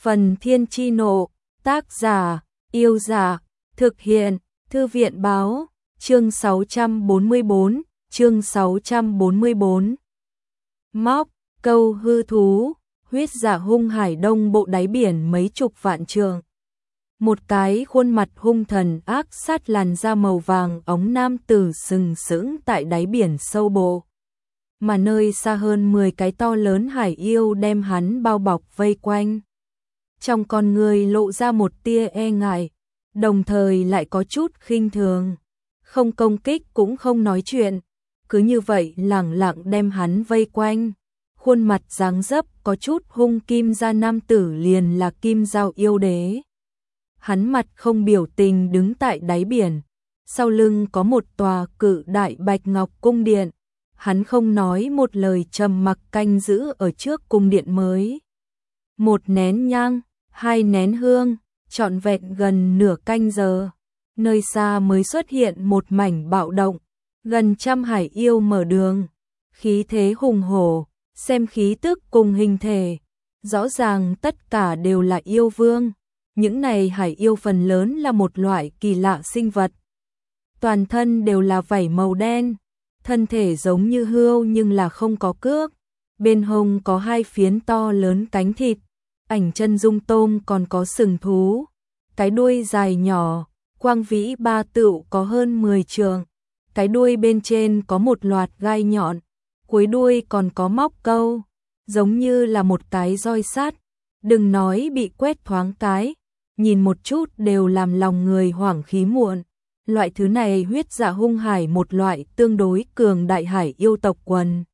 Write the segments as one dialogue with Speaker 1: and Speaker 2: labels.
Speaker 1: Phần Thiên Chi Nộ, tác giả, Yêu Dạ, thực hiện, Thư viện Báo, chương 644, chương 644. Móc, câu hư thú, huyết dạ hung hải đông bộ đáy biển mấy chục vạn trượng. Một cái khuôn mặt hung thần ác sát làn da màu vàng ống nam tử sừng sững tại đáy biển sâu bộ. Mà nơi xa hơn 10 cái to lớn hải yêu đem hắn bao bọc vây quanh. Trong con người lộ ra một tia e ngại, đồng thời lại có chút khinh thường. Không công kích cũng không nói chuyện, cứ như vậy lẳng lặng đem hắn vây quanh. Khuôn mặt dáng dấp có chút hung kim ra nam tử liền là Kim Dao yêu đế. Hắn mặt không biểu tình đứng tại đáy biển, sau lưng có một tòa cự đại bạch ngọc cung điện. Hắn không nói một lời trầm mặc canh giữ ở trước cung điện mới. Một nén nhang, 2 nén hương, trọn vẹn gần nửa canh giờ. Nơi xa mới xuất hiện một mảnh bạo động, gần trăm hải yêu mở đường. Khí thế hùng hổ, xem khí tức cùng hình thể. Rõ ràng tất cả đều là yêu vương. Những này hải yêu phần lớn là một loại kỳ lạ sinh vật. Toàn thân đều là vảy màu đen, thân thể giống như hươu nhưng là không có cước. Bên hông có 2 phiến to lớn cánh thịt, ảnh chân dung tôm còn có sừng thú. Cái đuôi dài nhỏ, quang vĩ ba tựu có hơn 10 trượng. Cái đuôi bên trên có một loạt gai nhọn, cuối đuôi còn có móc câu, giống như là một cái roi sắt. Đừng nói bị quét thoáng cái, nhìn một chút đều làm lòng người hoảng khí muộn. Loại thứ này huyết dạ hung hải một loại tương đối cường đại hải yêu tộc quần.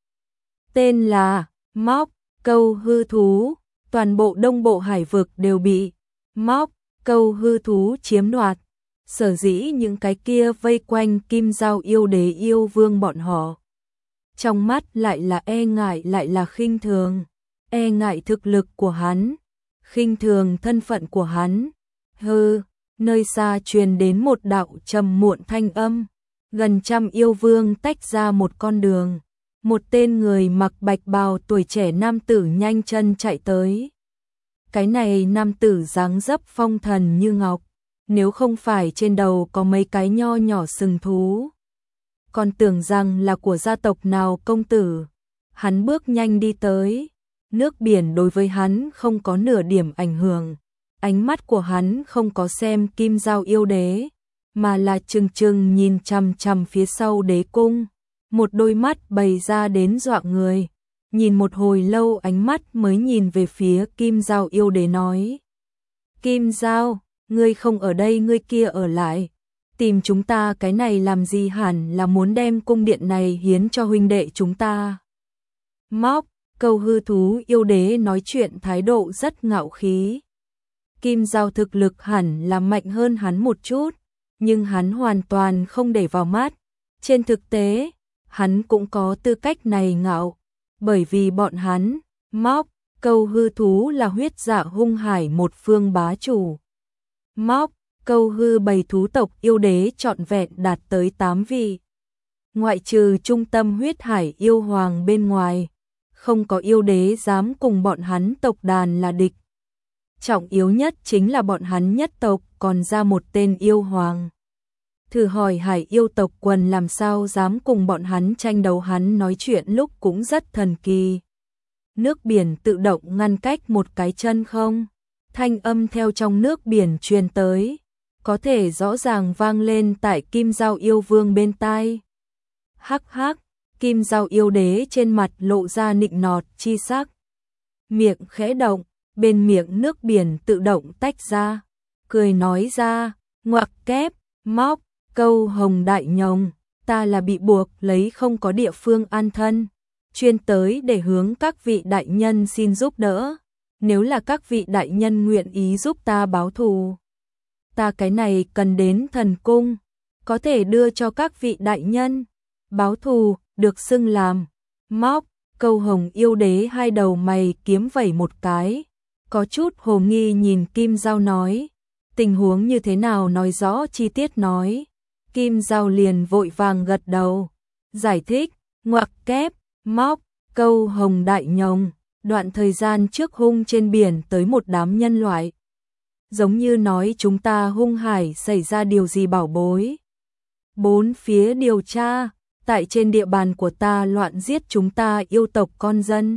Speaker 1: Tên là Móc, câu hư thú, toàn bộ đông bộ hải vực đều bị Móc, câu hư thú chiếm đoạt. Sở dĩ những cái kia vây quanh Kim Dao yêu đế yêu vương bọn họ. Trong mắt lại là e ngại lại là khinh thường. E ngại thực lực của hắn, khinh thường thân phận của hắn. Hừ, nơi xa truyền đến một đạo trầm muộn thanh âm. Gần trăm yêu vương tách ra một con đường. Một tên người mặc bạch bào tuổi trẻ nam tử nhanh chân chạy tới. Cái này nam tử dáng dấp phong thần như ngọc. Nếu không phải trên đầu có mấy cái nho nhỏ sừng thú, còn tưởng rằng là của gia tộc nào công tử. Hắn bước nhanh đi tới. Nước biển đối với hắn không có nửa điểm ảnh hưởng. Ánh mắt của hắn không có xem Kim Dao yêu đế, mà là trừng trừng nhìn chằm chằm phía sau đế cung. Một đôi mắt bày ra đến dọa người. Nhìn một hồi lâu ánh mắt mới nhìn về phía Kim Dao yêu đế nói. Kim Dao, ngươi không ở đây ngươi kia ở lại. Tìm chúng ta cái này làm gì, hẳn là muốn đem cung điện này hiến cho huynh đệ chúng ta. Móc, câu hư thú yêu đế nói chuyện thái độ rất ngạo khí. Kim Dao thực lực hẳn là mạnh hơn hắn một chút, nhưng hắn hoàn toàn không để vào mắt. Trên thực tế, hắn cũng có tư cách này ngạo, bởi vì bọn hắn, Móc, câu hư thú là huyết dạ hung hải một phương bá chủ. Móc, câu hư bầy thú tộc yêu đế trọn vẹn đạt tới 8 vị. Ngoại trừ trung tâm huyết hải yêu hoàng bên ngoài, không có yêu đế dám cùng bọn hắn tộc đàn là địch. Trọng yếu nhất chính là bọn hắn nhất tộc còn ra một tên yêu hoàng. Thử hỏi hải yêu tộc quần làm sao dám cùng bọn hắn tranh đấu, hắn nói chuyện lúc cũng rất thần kỳ. Nước biển tự động ngăn cách một cái chân không? Thanh âm theo trong nước biển truyền tới, có thể rõ ràng vang lên tại Kim Dao yêu vương bên tai. Hắc hắc, Kim Dao yêu đế trên mặt lộ ra nịnh nọt chi sắc. Miệng khẽ động, bên miệng nước biển tự động tách ra, cười nói ra, ngoặc kép, Móc, câu hồng đại nhồng, ta là bị buộc lấy không có địa phương an thân, chuyên tới để hướng các vị đại nhân xin giúp đỡ. Nếu là các vị đại nhân nguyện ý giúp ta báo thù, ta cái này cần đến thần cung, có thể đưa cho các vị đại nhân. Báo thù, được xưng làm. Móc, câu hồng yêu đế 2 đầu mày kiếm vẩy một cái, có chút hồ nghi nhìn Kim Dao nói. Tình huống như thế nào, nói rõ chi tiết nói. Kim Dao liền vội vàng gật đầu, giải thích, ngoặc kép, Móc, câu hồng đại nhồng, Đoạn thời gian trước hung trên biển tới một đám nhân loại. Giống như nói chúng ta hung hải xảy ra điều gì bảo bối. Bốn phía điều tra, tại trên địa bàn của ta loạn giết chúng ta yêu tộc con dân.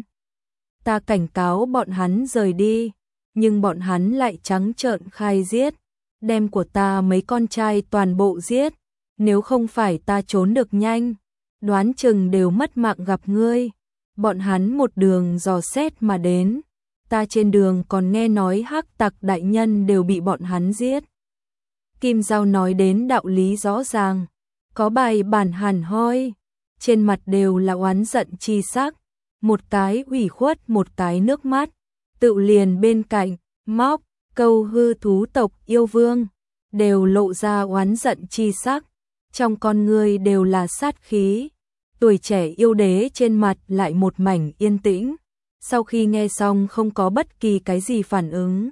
Speaker 1: Ta cảnh cáo bọn hắn rời đi, nhưng bọn hắn lại trắng trợn khai giết, đem của ta mấy con trai toàn bộ giết, nếu không phải ta trốn được nhanh, đoán chừng đều mất mạng gặp ngươi. Bọn hắn một đường dò xét mà đến, ta trên đường còn nghe nói hắc tặc đại nhân đều bị bọn hắn giết. Kim Giao nói đến đạo lý rõ ràng, có bài bản hẳn hoi, trên mặt đều là oán giận chi sắc, một cái ủy khuất một cái nước mắt, tự liền bên cạnh, Móc, Câu hư thú tộc yêu vương, đều lộ ra oán giận chi sắc, trong con người đều là sát khí. Tuổi trẻ yêu đế trên mặt lại một mảnh yên tĩnh, sau khi nghe xong không có bất kỳ cái gì phản ứng.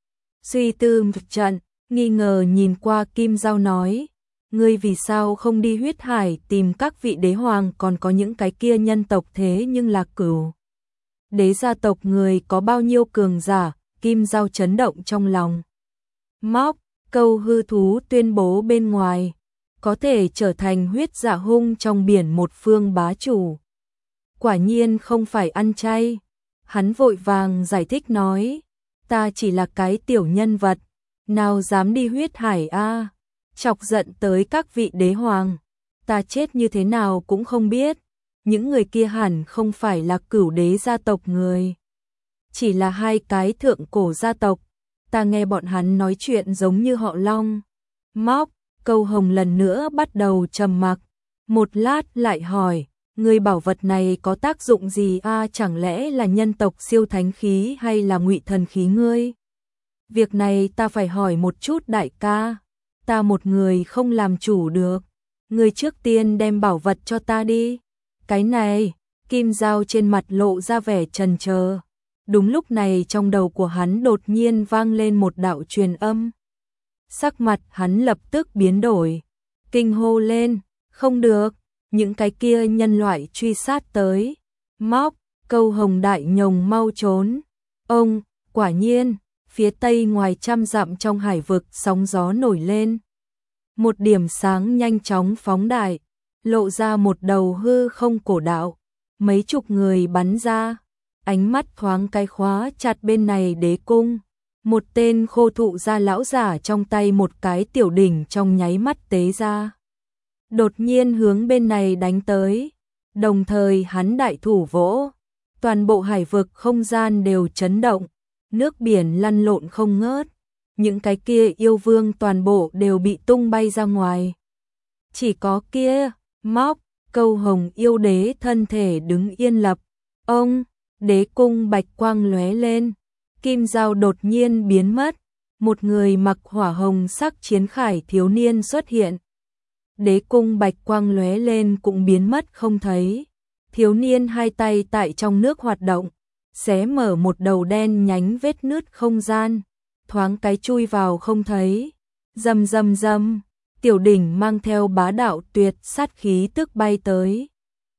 Speaker 1: Suy tư một trận, nghi ngờ nhìn qua Kim Giao nói, ngươi vì sao không đi huyết hải tìm các vị đế hoàng, còn có những cái kia nhân tộc thế nhưng là cửu đế gia tộc người có bao nhiêu cường giả. Kim Giao chấn động trong lòng. Móc, Câu hư thú tuyên bố bên ngoài, có thể trở thành huyết dạ hung trong biển một phương bá chủ. Quả nhiên không phải ăn chay. Hắn vội vàng giải thích nói, ta chỉ là cái tiểu nhân vật, nào dám đi huyết hải a, chọc giận tới các vị đế hoàng, ta chết như thế nào cũng không biết. Những người kia hẳn không phải là cửu đế gia tộc người, chỉ là hai cái thượng cổ gia tộc, ta nghe bọn hắn nói chuyện giống như họ Long. Móc, Câu Hồng lần nữa bắt đầu trầm mặc, một lát lại hỏi, người bảo vật này có tác dụng gì a, chẳng lẽ là nhân tộc siêu thánh khí hay là ngụy thần khí ngươi? Việc này ta phải hỏi một chút đại ca, ta một người không làm chủ được, ngươi trước tiên đem bảo vật cho ta đi. Cái này, Kim Giao trên mặt lộ ra vẻ chần chờ. Đúng lúc này trong đầu của hắn đột nhiên vang lên một đạo truyền âm. Sắc mặt hắn lập tức biến đổi, kinh hô lên, không được, những cái kia nhân loại truy sát tới. Móc, Câu Hồng đại nhồng mau trốn. Ông, quả nhiên, phía tây ngoài trăm dặm trong hải vực sóng gió nổi lên. Một điểm sáng nhanh chóng phóng đại, lộ ra một đầu hư không cổ đạo, mấy chục người bắn ra. Ánh mắt thoáng cái khóa chặt bên này đế cung, một tên khô thụ gia lão giả trong tay một cái tiểu đỉnh trong nháy mắt tế ra, đột nhiên hướng bên này đánh tới, đồng thời hắn đại thủ vỗ, toàn bộ hải vực không gian đều chấn động, nước biển lăn lộn không ngớt, những cái kia yêu vương toàn bộ đều bị tung bay ra ngoài. Chỉ có kia, Móc, Câu Hồng yêu đế thân thể đứng yên lập, ông đế cung bạch quang lóe lên, Kim Giao đột nhiên biến mất, một người mặc hỏa hồng sắc chiến khải thiếu niên xuất hiện. Đế cung bạch quang lóe lên cũng biến mất không thấy. Thiếu niên hai tay tại trong nước hoạt động, xé mở một đầu đen nhánh vết nứt không gian, thoáng cái chui vào không thấy. Rầm rầm rầm, tiểu đỉnh mang theo bá đạo tuyệt sát khí tức bay tới.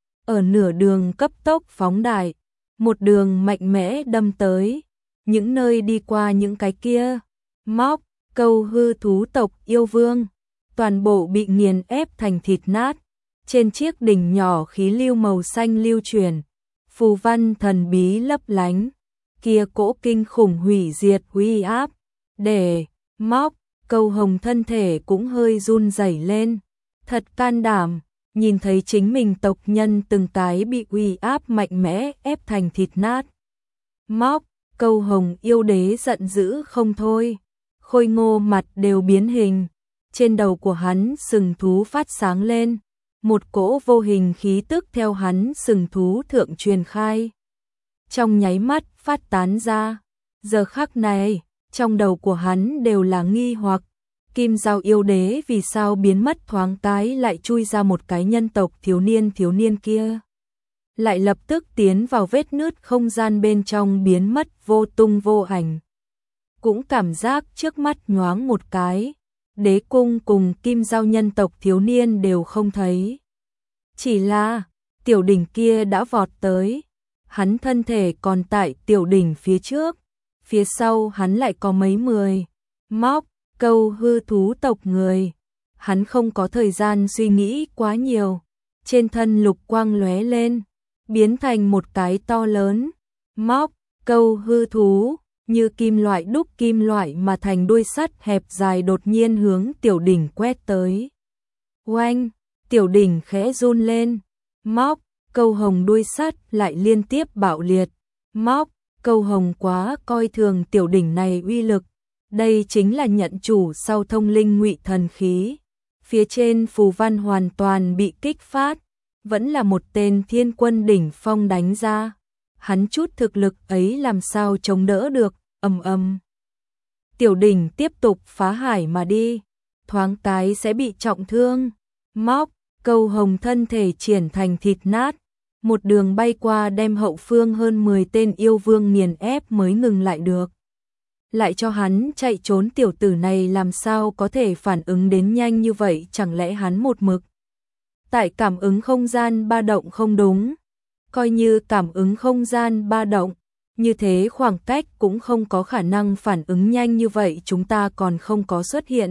Speaker 1: Ở nửa đường cấp tốc phóng đại, một đường mạnh mẽ đâm tới, những nơi đi qua những cái kia, Móc, Câu hư thú tộc yêu vương, toàn bộ bị nghiền ép thành thịt nát. Trên chiếc đỉnh nhỏ khí lưu màu xanh lưu truyền, phù văn thần bí lấp lánh, kia cỗ kinh khủng hủy diệt uy áp, để Móc, Câu Hồng thân thể cũng hơi run rẩy lên, thật can đảm. Nhìn thấy chính mình tộc nhân từng cái bị uy áp mạnh mẽ ép thành thịt nát. Móc, Câu Hồng yêu đế giận dữ không thôi, khôi ngô mặt đều biến hình, trên đầu của hắn sừng thú phát sáng lên, một cỗ vô hình khí tức theo hắn sừng thú thượng truyền khai. Trong nháy mắt phát tán ra, giờ khắc này, trong đầu của hắn đều là nghi hoặc. Kim Giao yêu đế vì sao biến mất thoáng cái lại chui ra một cái nhân tộc thiếu niên kia. Lại lập tức tiến vào vết nứt không gian bên trong biến mất vô tung vô ảnh. Cũng cảm giác trước mắt nhoáng một cái, đế cung cùng Kim Giao nhân tộc thiếu niên đều không thấy. Chỉ là, tiểu đỉnh kia đã vọt tới, hắn thân thể còn tại tiểu đỉnh phía trước, phía sau hắn lại có mấy mười móc câu hư thú tộc người. Hắn không có thời gian suy nghĩ quá nhiều, trên thân lục quang lóe lên, biến thành một cái to lớn móc câu hư thú, như kim loại đúc kim loại mà thành đuôi sắt hẹp dài đột nhiên hướng tiểu đỉnh quét tới. Oanh, tiểu đỉnh khẽ run lên, móc câu hồng đuôi sắt lại liên tiếp bạo liệt. Móc câu hồng quá coi thường tiểu đỉnh này uy lực, đây chính là nhận chủ sau thông linh ngụy thần khí. Phía trên phù văn hoàn toàn bị kích phát, vẫn là một tên thiên quân đỉnh phong đánh ra. Hắn chút thực lực ấy làm sao chống đỡ được, ầm ầm. Tiểu đỉnh tiếp tục phá hải mà đi, thoáng cái sẽ bị trọng thương. Móc câu hồng thân thể triển thành thịt nát, một đường bay qua đem hậu phương hơn 10 tên yêu vương nghiền ép mới ngừng lại được. Lại cho hắn chạy trốn, tiểu tử này làm sao có thể phản ứng đến nhanh như vậy, chẳng lẽ hắn một mực tại cảm ứng không gian ba động không đúng? Coi như cảm ứng không gian ba động, như thế khoảng cách cũng không có khả năng phản ứng nhanh như vậy, chúng ta còn không có xuất hiện.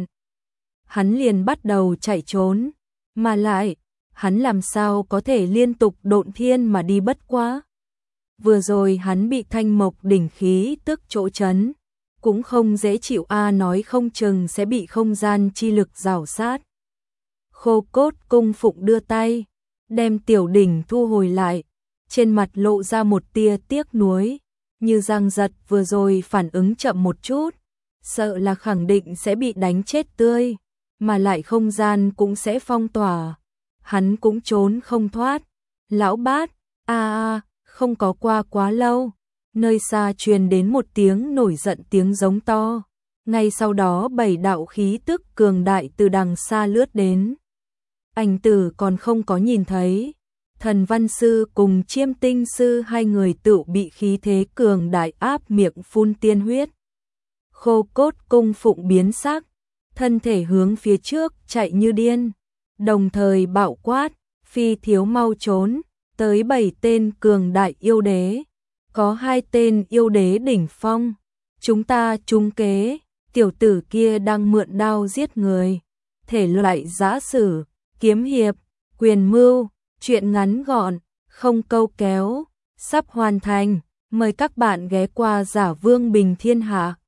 Speaker 1: Hắn liền bắt đầu chạy trốn, mà lại, hắn làm sao có thể liên tục độn thiên mà đi bất quá. Vừa rồi hắn bị thanh mộc đỉnh khí tức chỗ chấn, cũng không dễ chịu nói không chừng sẽ bị không gian chi lực rào sát. Khô cốt cung phụng đưa tay, đem tiểu đỉnh thu hồi lại, trên mặt lộ ra một tia tiếc nuối, như giang giật vừa rồi phản ứng chậm một chút, sợ là khẳng định sẽ bị đánh chết tươi, mà lại không gian cũng sẽ phong tỏa, hắn cũng trốn không thoát. Lão bát, không có qua quá lâu, nơi xa truyền đến một tiếng nổi giận tiếng giống to, ngay sau đó 7 đạo khí tức cường đại từ đằng xa lướt đến. Ảnh Tử còn không có nhìn thấy, Thần Văn Sư cùng Chiêm Tinh Sư hai người tự bị khí thế cường đại áp miệng phun tiên huyết. Khô cốt cung phụng biến sắc, thân thể hướng phía trước chạy như điên, đồng thời bạo quát, phi thiếu mau trốn, tới 7 tên cường đại yêu đế, có 2 tên yêu đế đỉnh phong, chúng ta trúng kế, tiểu tử kia đang mượn đao giết người, thể loại giã sử, kiếm hiệp, quyền mưu, chuyện ngắn gọn, không câu kéo, sắp hoàn thành, mời các bạn ghé qua Giả Vương Bình Thiên Hạ.